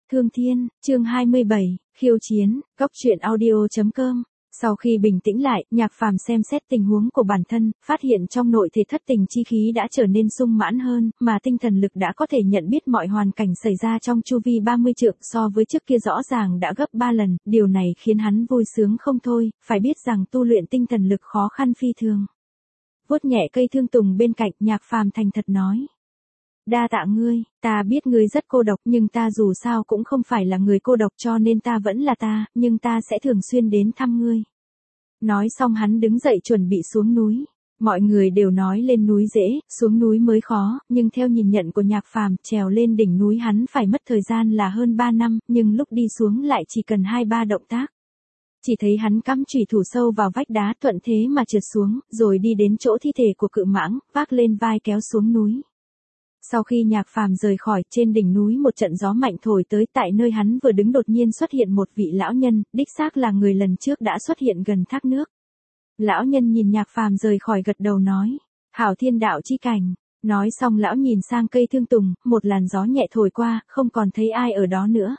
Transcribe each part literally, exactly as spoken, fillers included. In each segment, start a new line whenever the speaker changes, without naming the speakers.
Thương Thiên, chương hai mươi bảy, khiêu chiến, góc truyện audio chấm com. Sau khi bình tĩnh lại, Nhạc Phàm xem xét tình huống của bản thân, phát hiện trong nội thể thất tình chi khí đã trở nên sung mãn hơn, mà tinh thần lực đã có thể nhận biết mọi hoàn cảnh xảy ra trong chu vi ba mươi trượng, so với trước kia rõ ràng đã gấp ba lần, điều này khiến hắn vui sướng không thôi, phải biết rằng tu luyện tinh thần lực khó khăn phi thường. Vuốt nhẹ cây thương tùng bên cạnh, Nhạc Phàm thành thật nói: "Đa tạ ngươi, ta biết ngươi rất cô độc, nhưng ta dù sao cũng không phải là người cô độc, cho nên ta vẫn là ta, nhưng ta sẽ thường xuyên đến thăm ngươi." Nói xong hắn đứng dậy chuẩn bị xuống núi. Mọi người đều nói lên núi dễ, xuống núi mới khó, nhưng theo nhìn nhận của Nhạc Phàm, trèo lên đỉnh núi hắn phải mất thời gian là hơn ba năm, nhưng lúc đi xuống lại chỉ cần hai ba động tác. Chỉ thấy hắn cắm chủy thủ sâu vào vách đá, thuận thế mà trượt xuống, rồi đi đến chỗ thi thể của cự mãng, vác lên vai kéo xuống núi. Sau khi Nhạc Phàm rời khỏi, trên đỉnh núi một trận gió mạnh thổi tới, tại nơi hắn vừa đứng đột nhiên xuất hiện một vị lão nhân, đích xác là người lần trước đã xuất hiện gần thác nước. Lão nhân nhìn Nhạc Phàm rời khỏi gật đầu nói: "Hảo thiên đạo chi cảnh." Nói xong lão nhìn sang cây thương tùng, một làn gió nhẹ thổi qua, không còn thấy ai ở đó nữa.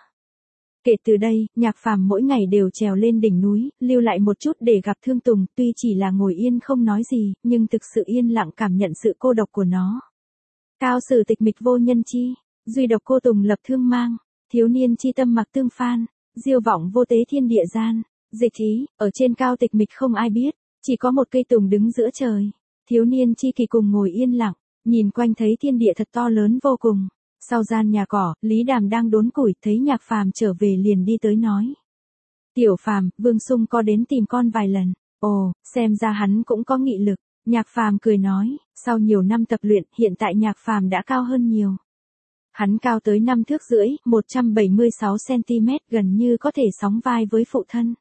Kể từ đây, Nhạc Phàm mỗi ngày đều trèo lên đỉnh núi, lưu lại một chút để gặp thương tùng, tuy chỉ là ngồi yên không nói gì, nhưng thực sự yên lặng cảm nhận sự cô độc của nó. Cao sử tịch mịch vô nhân chi, duy độc cô tùng lập thương mang, thiếu niên chi tâm mặc tương phan, diêu vọng vô tế thiên địa gian. Dịch ý, ở trên cao tịch mịch không ai biết, chỉ có một cây tùng đứng giữa trời. Thiếu niên chi kỳ cùng ngồi yên lặng, nhìn quanh thấy thiên địa thật to lớn vô cùng. Sau gian nhà cỏ, Lý Đàm đang đốn củi, thấy Nhạc Phàm trở về liền đi tới nói: "Tiểu Phàm, Vương Sung có đến tìm con vài lần." Ồ, xem ra hắn cũng có nghị lực. Nhạc Phàm cười nói, sau nhiều năm tập luyện, hiện tại Nhạc Phàm đã cao hơn nhiều. Hắn cao tới năm thước rưỡi, một trăm bảy mươi sáu xăng-ti-mét, gần như có thể sóng vai với phụ thân.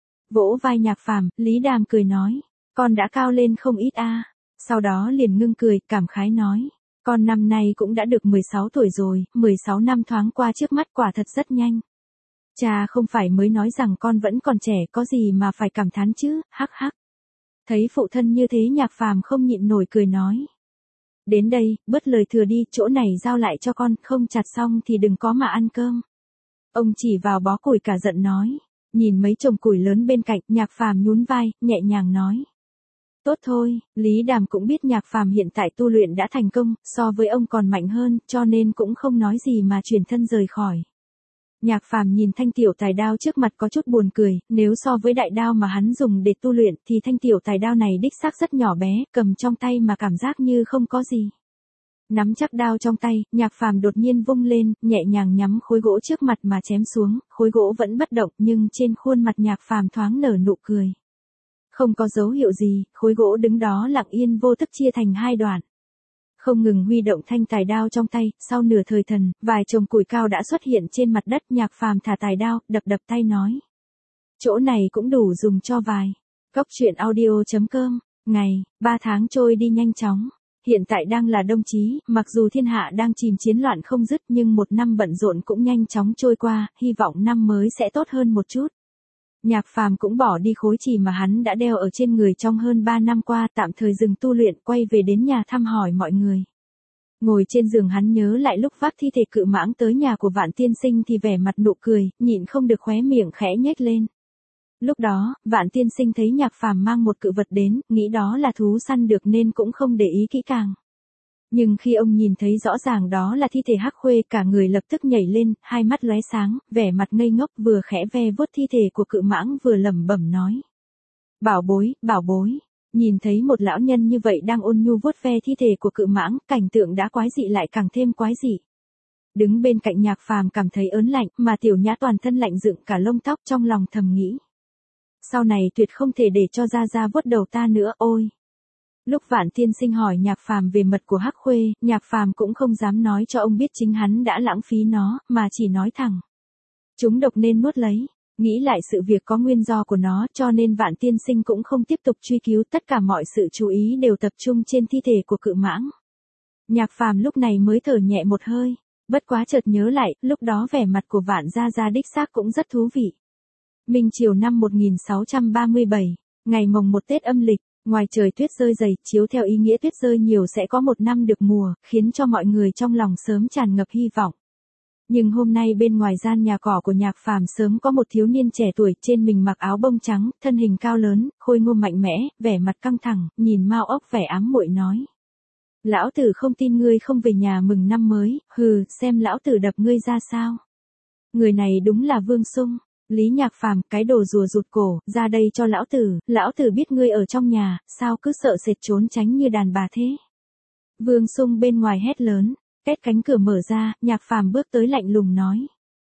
Vỗ vai Nhạc Phàm, Lý Đàm cười nói: "Con đã cao lên không ít a." Sau đó liền ngưng cười, cảm khái nói: "Con năm nay cũng đã được mười sáu tuổi rồi, mười sáu năm thoáng qua trước mắt quả thật rất nhanh. Cha không phải mới nói rằng con vẫn còn trẻ, có gì mà phải cảm thán chứ, hắc hắc." Thấy phụ thân như thế, Nhạc Phàm không nhịn nổi cười nói: "Đến đây, bớt lời thừa đi, chỗ này giao lại cho con, không chặt xong thì đừng có mà ăn cơm." Ông chỉ vào bó củi cả giận nói. Nhìn mấy chồng củi lớn bên cạnh, Nhạc Phàm nhún vai, nhẹ nhàng nói: "Tốt thôi." Lý Đàm cũng biết Nhạc Phàm hiện tại tu luyện đã thành công, so với ông còn mạnh hơn, cho nên cũng không nói gì mà chuyển thân rời khỏi. Nhạc Phàm nhìn thanh tiểu tài đao trước mặt có chút buồn cười, nếu so với đại đao mà hắn dùng để tu luyện thì thanh tiểu tài đao này đích xác rất nhỏ bé, cầm trong tay mà cảm giác như không có gì. Nắm chắc đao trong tay, Nhạc Phàm đột nhiên vung lên, nhẹ nhàng nhắm khối gỗ trước mặt mà chém xuống, khối gỗ vẫn bất động nhưng trên khuôn mặt Nhạc Phàm thoáng nở nụ cười. Không có dấu hiệu gì, khối gỗ đứng đó lặng yên vô thức chia thành hai đoạn. Không ngừng huy động thanh tài đao trong tay, sau nửa thời thần, vài chồng củi cao đã xuất hiện trên mặt đất. Nhạc Phàm thả tài đao, đập đập tay nói: "Chỗ này cũng đủ dùng cho vài." Góc truyện audio chấm com. Ngày, ba tháng trôi đi nhanh chóng. Hiện tại đang là đông chí, mặc dù thiên hạ đang chìm chiến loạn không dứt, nhưng một năm bận rộn cũng nhanh chóng trôi qua, hy vọng năm mới sẽ tốt hơn một chút. Nhạc Phàm cũng bỏ đi khối chì mà hắn đã đeo ở trên người trong hơn ba năm qua, tạm thời dừng tu luyện, quay về đến nhà thăm hỏi mọi người. Ngồi trên giường hắn nhớ lại lúc vác thi thể cự mãng tới nhà của Vạn Tiên Sinh thì vẻ mặt nụ cười, nhịn không được khóe miệng khẽ nhếch lên. Lúc đó, Vạn Tiên Sinh thấy Nhạc Phàm mang một cự vật đến, nghĩ đó là thú săn được nên cũng không để ý kỹ càng. Nhưng khi ông nhìn thấy rõ ràng đó là thi thể hắc khuê, cả người lập tức nhảy lên, hai mắt lóe sáng, vẻ mặt ngây ngốc, vừa khẽ ve vuốt thi thể của cự mãng vừa lẩm bẩm nói: "Bảo bối, bảo bối." Nhìn thấy một lão nhân như vậy đang ôn nhu vuốt ve thi thể của cự mãng, cảnh tượng đã quái dị lại càng thêm quái dị. Đứng bên cạnh Nhạc Phàm cảm thấy ớn lạnh, mà Tiểu Nhã toàn thân lạnh dựng cả lông tóc, trong lòng thầm nghĩ: sau này tuyệt không thể để cho Gia Gia vuốt đầu ta nữa, ôi. Lúc Vạn Tiên Sinh hỏi Nhạc Phàm về mật của hắc khuê, Nhạc Phàm cũng không dám nói cho ông biết chính hắn đã lãng phí nó, mà chỉ nói thẳng: "Chúng độc nên nuốt lấy." Nghĩ lại sự việc có nguyên do của nó, cho nên Vạn Tiên Sinh cũng không tiếp tục truy cứu, tất cả mọi sự chú ý đều tập trung trên thi thể của cự mãng. Nhạc Phàm lúc này mới thở nhẹ một hơi, bất quá chợt nhớ lại, lúc đó vẻ mặt của Vạn Gia Gia đích xác cũng rất thú vị. Minh Triều năm một nghìn sáu trăm ba mươi bảy, ngày mồng một Tết âm lịch, ngoài trời tuyết rơi dày, chiếu theo ý nghĩa tuyết rơi nhiều sẽ có một năm được mùa, khiến cho mọi người trong lòng sớm tràn ngập hy vọng. Nhưng hôm nay bên ngoài gian nhà cỏ của Nhạc Phàm sớm có một thiếu niên trẻ tuổi, trên mình mặc áo bông trắng, thân hình cao lớn, khôi ngô mạnh mẽ, vẻ mặt căng thẳng, nhìn Mao Ốc vẻ ám muội nói. Lão tử không tin ngươi không về nhà mừng năm mới, hừ, xem lão tử đập ngươi ra sao. Người này đúng là Vương Sung. Lý Nhạc Phàm, cái đồ rùa rụt cổ, ra đây cho lão tử, lão tử biết ngươi ở trong nhà, sao cứ sợ sệt trốn tránh như đàn bà thế. Vương Sung bên ngoài hét lớn, két cánh cửa mở ra, Nhạc Phàm bước tới lạnh lùng nói.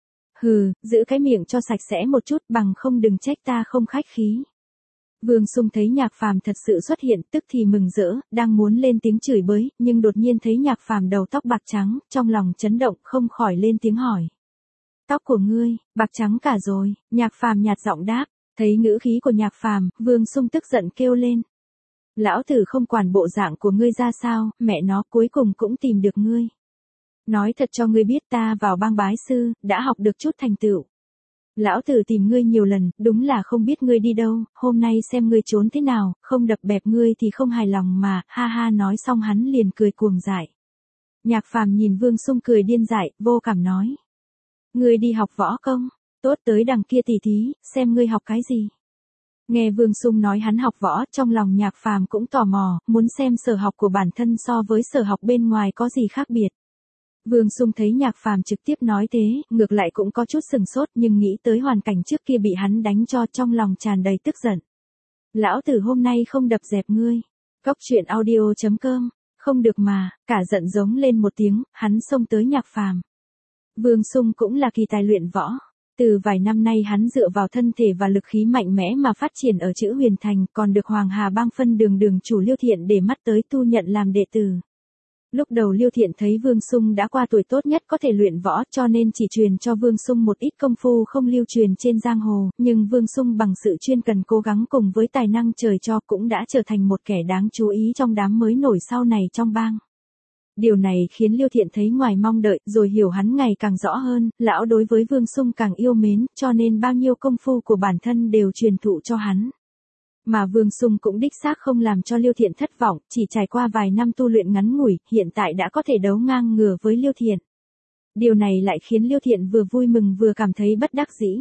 Hừ, giữ cái miệng cho sạch sẽ một chút, bằng không đừng trách ta không khách khí. Vương Sung thấy Nhạc Phàm thật sự xuất hiện, tức thì mừng rỡ, đang muốn lên tiếng chửi bới, nhưng đột nhiên thấy Nhạc Phàm đầu tóc bạc trắng, trong lòng chấn động, không khỏi lên tiếng hỏi. Tóc của ngươi, bạc trắng cả rồi, Nhạc Phàm nhạt giọng đáp, thấy ngữ khí của Nhạc Phàm, Vương Sung tức giận kêu lên. Lão tử không quản bộ dạng của ngươi ra sao, mẹ nó cuối cùng cũng tìm được ngươi. Nói thật cho ngươi biết ta vào bang bái sư, đã học được chút thành tựu. Lão tử tìm ngươi nhiều lần, đúng là không biết ngươi đi đâu, hôm nay xem ngươi trốn thế nào, không đập bẹp ngươi thì không hài lòng mà, ha ha nói xong hắn liền cười cuồng dại. Nhạc Phàm nhìn Vương Sung cười điên dại, vô cảm nói. Ngươi đi học võ công, tốt tới đằng kia tỉ thí, xem ngươi học cái gì. Nghe Vương Sung nói hắn học võ, trong lòng Nhạc Phàm cũng tò mò, muốn xem sở học của bản thân so với sở học bên ngoài có gì khác biệt. Vương Sung thấy Nhạc Phàm trực tiếp nói thế, ngược lại cũng có chút sừng sốt nhưng nghĩ tới hoàn cảnh trước kia bị hắn đánh cho trong lòng tràn đầy tức giận. Lão tử hôm nay không đập dẹp ngươi. Cóc truyện audio chấm com, không được mà, cả giận giống lên một tiếng, hắn xông tới Nhạc Phàm. Vương Sung cũng là kỳ tài luyện võ. Từ vài năm nay hắn dựa vào thân thể và lực khí mạnh mẽ mà phát triển ở Chữ Huyền Thành, còn được Hoàng Hà bang phân đường đường chủ Liêu Thiện để mắt tới tu nhận làm đệ tử. Lúc đầu Liêu Thiện thấy Vương Sung đã qua tuổi tốt nhất có thể luyện võ cho nên chỉ truyền cho Vương Sung một ít công phu không lưu truyền trên giang hồ, nhưng Vương Sung bằng sự chuyên cần cố gắng cùng với tài năng trời cho cũng đã trở thành một kẻ đáng chú ý trong đám mới nổi sau này trong bang. Điều này khiến Liêu Thiện thấy ngoài mong đợi, rồi hiểu hắn ngày càng rõ hơn, lão đối với Vương Sung càng yêu mến, cho nên bao nhiêu công phu của bản thân đều truyền thụ cho hắn. Mà Vương Sung cũng đích xác không làm cho Liêu Thiện thất vọng, chỉ trải qua vài năm tu luyện ngắn ngủi, hiện tại đã có thể đấu ngang ngửa với Liêu Thiện. Điều này lại khiến Liêu Thiện vừa vui mừng vừa cảm thấy bất đắc dĩ.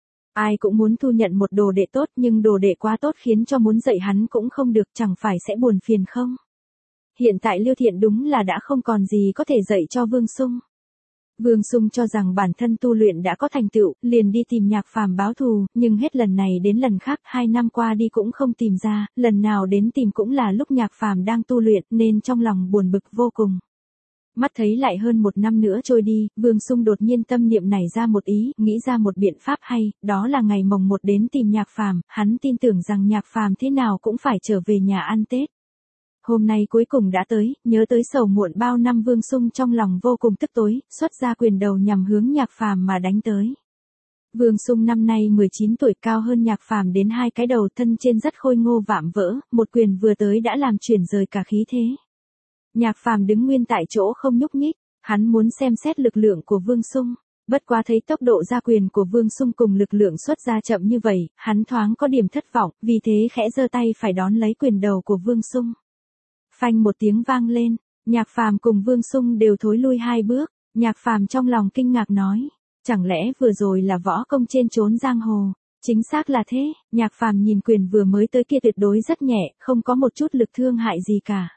Ai cũng muốn thu nhận một đồ đệ tốt nhưng đồ đệ quá tốt khiến cho muốn dạy hắn cũng không được, chẳng phải sẽ buồn phiền không? Hiện tại Liêu Thiện đúng là đã không còn gì có thể dạy cho Vương Sung. Vương Sung cho rằng bản thân tu luyện đã có thành tựu, liền đi tìm Nhạc Phàm báo thù, nhưng hết lần này đến lần khác, hai năm qua đi cũng không tìm ra, lần nào đến tìm cũng là lúc Nhạc Phàm đang tu luyện, nên trong lòng buồn bực vô cùng. Mắt thấy lại hơn một năm nữa trôi đi, Vương Sung đột nhiên tâm niệm nảy ra một ý, nghĩ ra một biện pháp hay, đó là ngày mồng một đến tìm Nhạc Phàm, hắn tin tưởng rằng Nhạc Phàm thế nào cũng phải trở về nhà ăn Tết. Hôm nay cuối cùng đã tới, nhớ tới sầu muộn bao năm Vương Sung trong lòng vô cùng tức tối, xuất ra quyền đầu nhằm hướng Nhạc Phàm mà đánh tới. Vương Sung năm nay mười chín tuổi, cao hơn Nhạc Phàm đến hai cái đầu, thân trên rất khôi ngô vạm vỡ, một quyền vừa tới đã làm chuyển rời cả khí thế. Nhạc Phàm đứng nguyên tại chỗ không nhúc nhích, hắn muốn xem xét lực lượng của Vương Sung. Bất quá thấy tốc độ ra quyền của Vương Sung cùng lực lượng xuất ra chậm như vậy, hắn thoáng có điểm thất vọng, vì thế khẽ giơ tay phải đón lấy quyền đầu của Vương Sung. Phanh một tiếng vang lên, Nhạc Phàm cùng Vương Sung đều thối lui hai bước, Nhạc Phàm trong lòng kinh ngạc nói, chẳng lẽ vừa rồi là võ công trên trốn giang hồ? Chính xác là thế, Nhạc Phàm nhìn quyền vừa mới tới kia tuyệt đối rất nhẹ, không có một chút lực thương hại gì cả.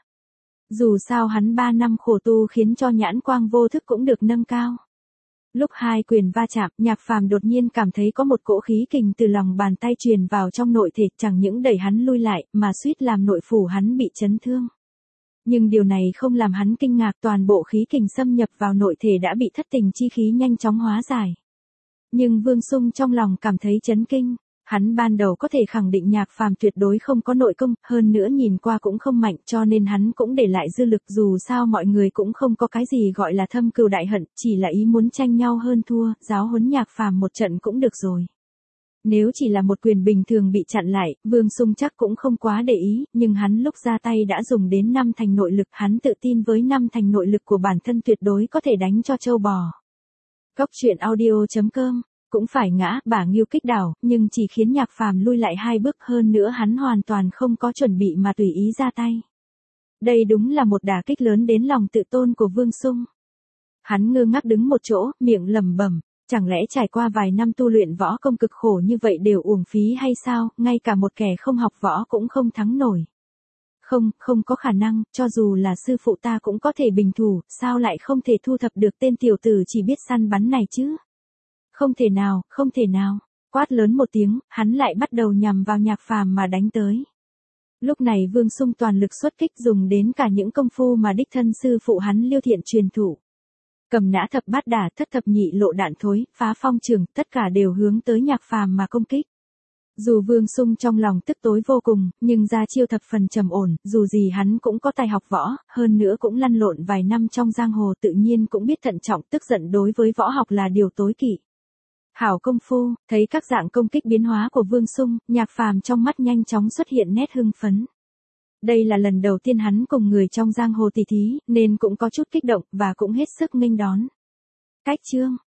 Dù sao hắn ba năm khổ tu khiến cho nhãn quang vô thức cũng được nâng cao. Lúc hai quyền va chạm, Nhạc Phàm đột nhiên cảm thấy có một cỗ khí kình từ lòng bàn tay truyền vào trong nội thể, chẳng những đẩy hắn lui lại, mà suýt làm nội phủ hắn bị chấn thương. Nhưng điều này không làm hắn kinh ngạc, toàn bộ khí kình xâm nhập vào nội thể đã bị thất tình chi khí nhanh chóng hóa giải. Nhưng Vương Sung trong lòng cảm thấy chấn kinh, hắn ban đầu có thể khẳng định Nhạc Phàm tuyệt đối không có nội công, hơn nữa nhìn qua cũng không mạnh, cho nên hắn cũng để lại dư lực, dù sao mọi người cũng không có cái gì gọi là thâm cừu đại hận, chỉ là ý muốn tranh nhau hơn thua, giáo huấn Nhạc Phàm một trận cũng được rồi. Nếu chỉ là một quyền bình thường bị chặn lại, Vương Sung chắc cũng không quá để ý, nhưng hắn lúc ra tay đã dùng đến năm thành nội lực, hắn tự tin với năm thành nội lực của bản thân tuyệt đối có thể đánh cho trâu bò. Cóc truyện audio chấm com, cũng phải ngã, bả Nghiêu kích đảo, nhưng chỉ khiến Nhạc Phàm lui lại hai bước, hơn nữa hắn hoàn toàn không có chuẩn bị mà tùy ý ra tay. Đây đúng là một đả kích lớn đến lòng tự tôn của Vương Sung. Hắn ngơ ngác đứng một chỗ, miệng lẩm bẩm, chẳng lẽ trải qua vài năm tu luyện võ công cực khổ như vậy đều uổng phí hay sao, ngay cả một kẻ không học võ cũng không thắng nổi. Không, không có khả năng, cho dù là sư phụ ta cũng có thể bình thủ, sao lại không thể thu thập được tên tiểu tử chỉ biết săn bắn này chứ? Không thể nào, không thể nào. Quát lớn một tiếng, hắn lại bắt đầu nhằm vào Nhạc Phàm mà đánh tới. Lúc này Vương Sung toàn lực xuất kích, dùng đến cả những công phu mà đích thân sư phụ hắn Liêu Thiện truyền thụ. Cầm nã thập bát đả, thất thập nhị lộ đạn thối, phá phong trường, tất cả đều hướng tới Nhạc Phàm mà công kích. Dù Vương Sung trong lòng tức tối vô cùng, nhưng ra chiêu thập phần trầm ổn, dù gì hắn cũng có tài học võ, hơn nữa cũng lăn lộn vài năm trong giang hồ, tự nhiên cũng biết thận trọng, tức giận đối với võ học là điều tối kỵ. Hảo công phu, thấy các dạng công kích biến hóa của Vương Sung, Nhạc Phàm trong mắt nhanh chóng xuất hiện nét hưng phấn. Đây là lần đầu tiên hắn cùng người trong giang hồ tỷ thí, nên cũng có chút kích động, và cũng hết sức nghênh đón. Cách chương